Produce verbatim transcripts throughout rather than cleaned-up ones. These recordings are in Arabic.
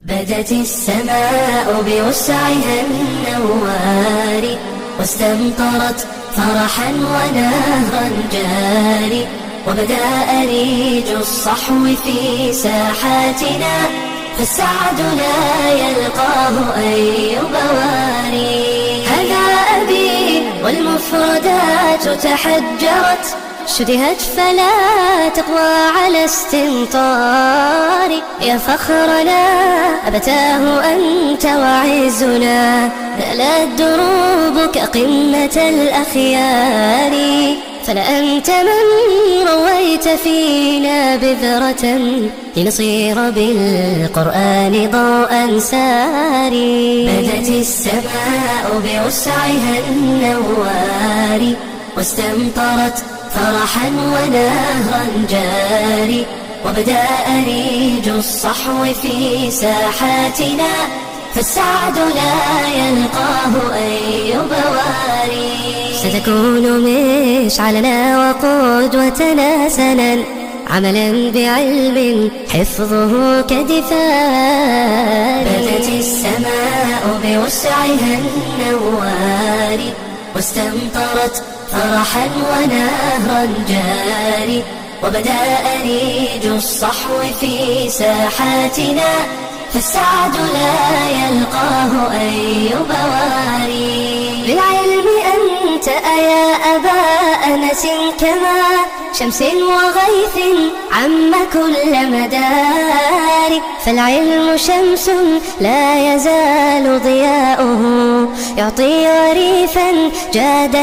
بدت السماء بوسعها النوار واستمطرت فرحا ونهرا جاري، وبدا أريج الصحو في ساحاتنا، فالسعد لا يلقاه أي بواري. هذا أبي والمفردات تحجرت، شدهت فلا تقوى على استمطار. يا فخرنا أبتاه أنت وعزنا، نالت دروبك قمة الأخيار. فلأنت من رويت فينا بذرة، لنصير بالقرآن ضوءا ساري. بدت السماء بوسعها النوار واستمطرت فرحا ونهرا جاري، وبدا أريج الصحو في ساحاتنا، فالسعد لا يلقاه أي بواري. ستكون مشعلنا وقدوتنا سنا، عملا بعلم حفظه كدفار. بدت السماء بوسعها النوار واستمطرت فرحا ونهرا جاري، وبدا أريج الصحو في ساحاتنا، فالسعد لا يلقاه أي بواري. بالعلم أنت أيا أبا أنس كما شمس وغيث عم كل مدار. فالعلم شمس لا يزال ضياؤه، يعطي وريثا جاد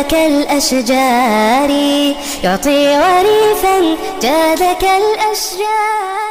كالأشجار، يعطي وريثا جاد كالأشجار.